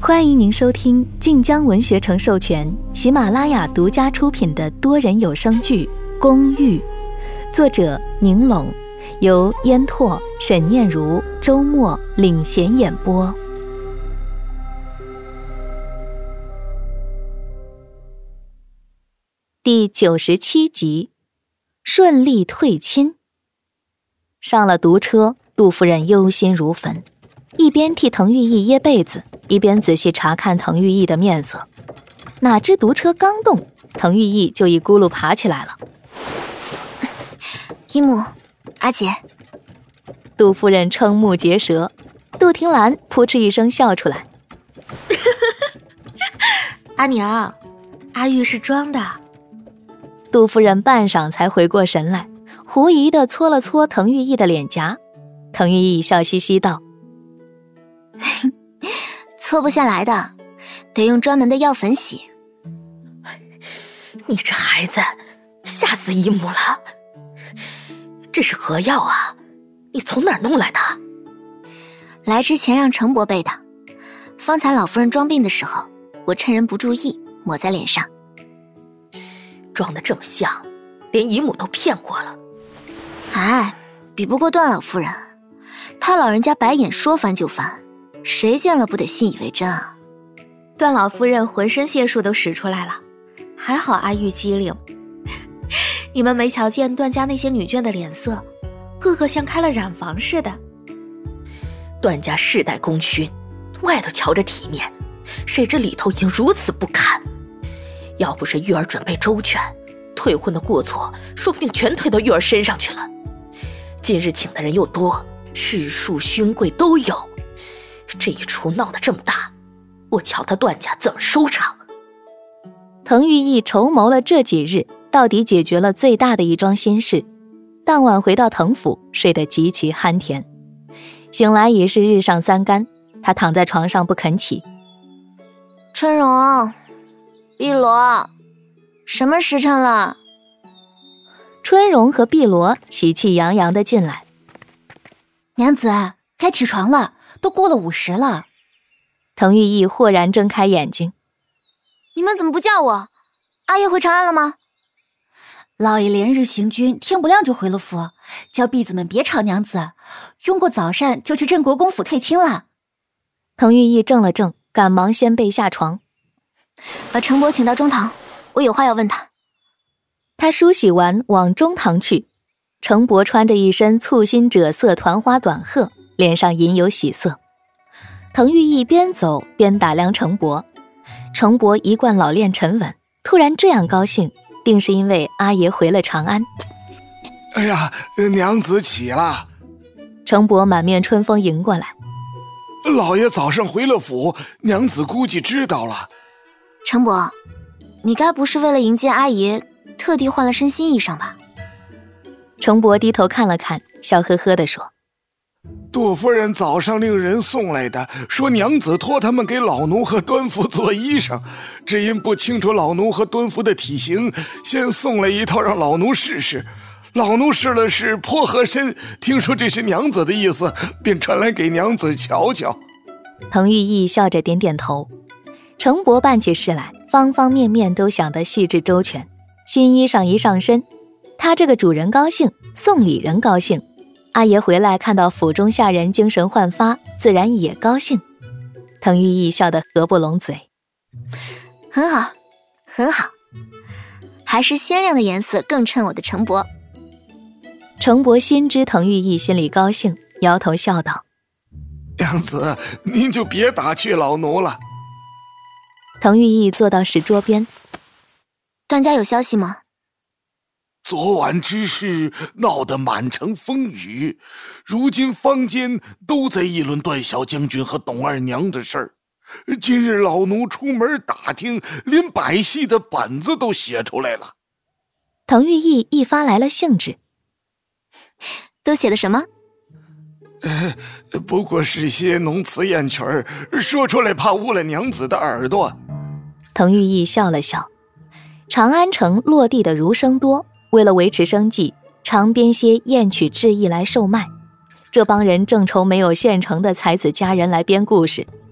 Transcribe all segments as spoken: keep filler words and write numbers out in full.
欢迎您收听晋江文学城授权、喜马拉雅独家出品的多人有声剧《公寓》，作者宁拢，由烟拓、沈念如、周末领衔演播。第九十七集，顺利退亲。上了毒车，杜夫人忧心如焚，一边替滕玉义掖被子，一边仔细查看滕玉义的面色。哪知毒车刚动，滕玉义就一咕噜爬起来了。 姨母，阿姐。 杜夫人瞠目结舌，杜婷兰扑哧一声笑出来。 阿娘，阿玉是装的。 杜夫人半晌才回过神来，狐疑地搓了搓滕玉义的脸颊。滕玉义笑嘻嘻道： 搓不下来的，得用专门的药粉洗。 你这孩子，吓死姨母了！这是何药啊？你从哪儿弄来的？ 来之前让程伯备的，方才老夫人装病的时候，我趁人不注意抹在脸上。 装得这么像，连姨母都骗过了。 哎，比不过段老夫人，她老人家白眼说翻就翻，谁见了不得信以为真啊？ 段老夫人浑身解数都使出来了，还好阿玉机灵。你们没瞧见段家那些女眷的脸色，个个像开了染房似的。 段家世代功勋，外头瞧着体面，谁知里头已经如此不堪。要不是玉儿准备周全，退婚的过错说不定全推到玉儿身上去了。今日请的人又多，世庶勋贵都有，这一出闹得这么大，我瞧他段家怎么收场。 滕玉义筹谋了这几日，到底解决了最大的一桩心事。当晚回到滕府，睡得极其酣甜。醒来已是日上三竿，他躺在床上不肯起。 春荣，碧罗，什么时辰了？ 春荣和碧罗喜气洋洋地进来。 娘子，该起床了，都过了午时了。 滕玉义豁然睁开眼睛。 你们怎么不叫我？阿爷回长安了吗？ 老爷连日行军，天不亮就回了府，叫婢子们别吵娘子，用过早膳就去镇国公府退亲了。 滕玉义怔了怔，赶忙先背下床。 把程伯请到中堂，我有话要问他。 他梳洗完往中堂去，程伯穿着一身簇新赭色团花短褐，脸上隐有喜色。滕玉义边走边打量程伯，程伯一贯老练沉稳，突然这样高兴，定是因为阿爷回了长安。 哎呀，娘子起了。 程伯满面春风迎过来。 老爷早上回了府，娘子估计知道了。 程伯，你该不是为了迎接阿爷特地换了身新衣裳吧？ 程伯低头看了看，笑呵呵地说： 杜夫人早上令人送来的，说娘子托他们给老奴和端福做衣裳，只因不清楚老奴和端福的体型，先送了一套让老奴试试。老奴试了试，颇合身，听说这是娘子的意思，便传来给娘子瞧瞧。 滕玉义笑着点点头。程伯办起事来，方方面面都想得细致周全。新衣裳一上身，他这个主人高兴，送礼人高兴。阿爷回来看到府中下人精神焕发，自然也高兴。滕玉义笑得合不拢嘴。 很好，很好，还是鲜亮的颜色更衬我的程伯。 程伯心知滕玉义心里高兴，摇头笑道： 娘子，您就别打趣老奴了。 滕玉义坐到石桌边。 段家有消息吗？ 昨晚之事闹得满城风雨，如今坊间都在议论段小将军和董二娘的事儿。今日老奴出门打听，连百戏的本子都写出来了。 滕玉义一发来了兴致。 都写的什么？ 呃，不过是些浓词艳曲儿，说出来怕误了娘子的耳朵。 滕玉义笑了笑。长安城落地的儒生多，为了维持生计，常编些艳曲志异来售卖。这帮人正愁没有现成的才子佳人来编故事，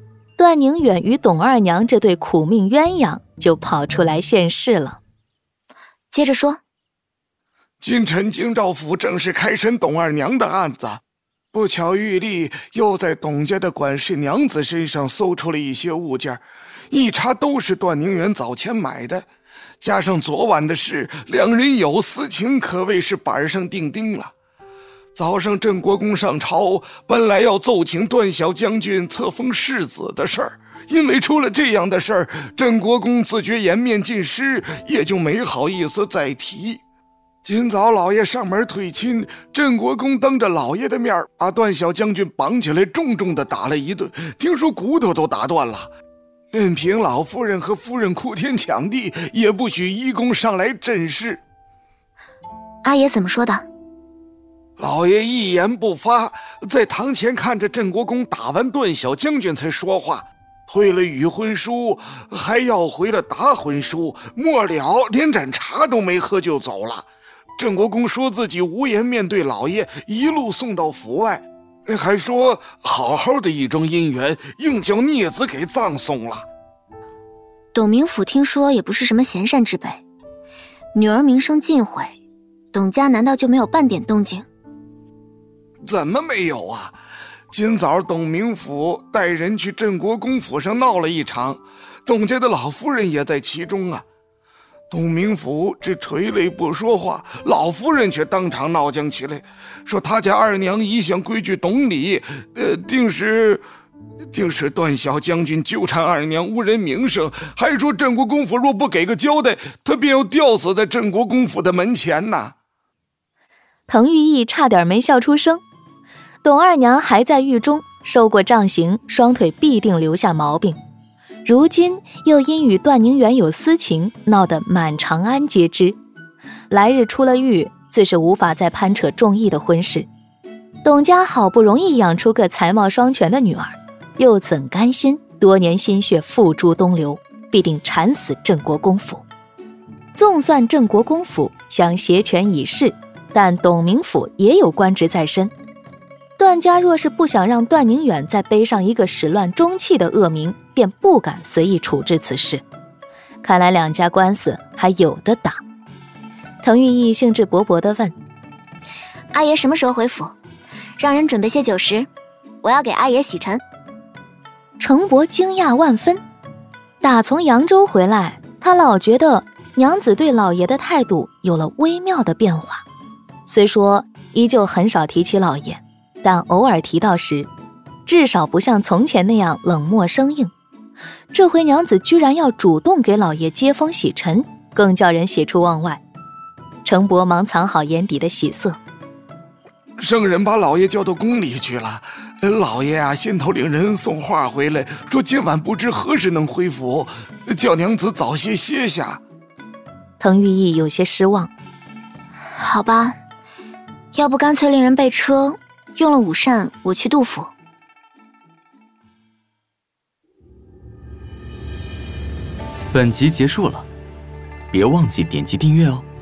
段宁远与董二娘这对苦命鸳鸯就跑出来现世了。 接着说， 今晨京兆府正是开审董二娘的案子，不巧玉丽又在董家的管事娘子身上搜出了一些物件，一查都是段宁远早前买的，加上昨晚的事，两人有私情，可谓是板上钉钉了。早上郑国公上朝，本来要奏请段小将军册封世子的事儿，因为出了这样的事儿，郑国公自觉颜面尽失，也就没好意思再提。今早老爷上门退亲，郑国公当着老爷的面把段小将军绑起来，重重的打了一顿，听说骨头都打断了。任凭老夫人和夫人哭天抢地，也不许一公上来诊视。 阿爷怎么说的？ 老爷一言不发，在堂前看着郑国公打完段小将军才说话，退了与婚书，还要回了答婚书，末了连盏茶都没喝就走了。郑国公说自己无颜面对老爷，一路送到府外，还说好好的一桩姻缘，硬叫孽子给葬送了。 董明府听说也不是什么贤善之辈，女儿名声尽毁，董家难道就没有半点动静？ 怎么没有啊？今早董明府带人去郑国公府上闹了一场，董家的老夫人也在其中啊。董明府只垂泪不说话，老夫人却当场闹僵起来，说他家二娘一向规矩懂礼，呃，定是定是段小将军纠缠二娘污人名声，还说郑国公府若不给个交代，他便要吊死在郑国公府的门前呐。 滕玉义差点没笑出声。董二娘还在狱中受过杖刑，双腿必定留下毛病，如今又因与段宁远有私情，闹得满长安皆知。来日出了狱，自是无法再攀扯仲义的婚事。董家好不容易养出个才貌双全的女儿，又怎甘心多年心血付诸东流，必定缠死郑国公府。纵算郑国公府想挟权以示，但董明府也有官职在身。段家若是不想让段宁远再背上一个始乱终弃的恶名，便不敢随意处置此事。看来两家官司还有的打。滕玉义兴致勃勃地问： 阿爷什么时候回府？让人准备些酒食，我要给阿爷洗尘。 程伯惊讶万分，打从扬州回来，他老觉得娘子对老爷的态度有了微妙的变化。虽说依旧很少提起老爷，但偶尔提到时，至少不像从前那样冷漠生硬。这回娘子居然要主动给老爷接风洗尘，更叫人喜出望外。程伯忙藏好眼底的喜色。 圣人把老爷叫到宫里去了，老爷啊，先头领人送话回来，说今晚不知何时能回府，叫娘子早些歇下。 滕玉义有些失望。 好吧，要不干脆令人备车，用了午膳，我去杜府。 本集结束了，别忘记点击订阅哦。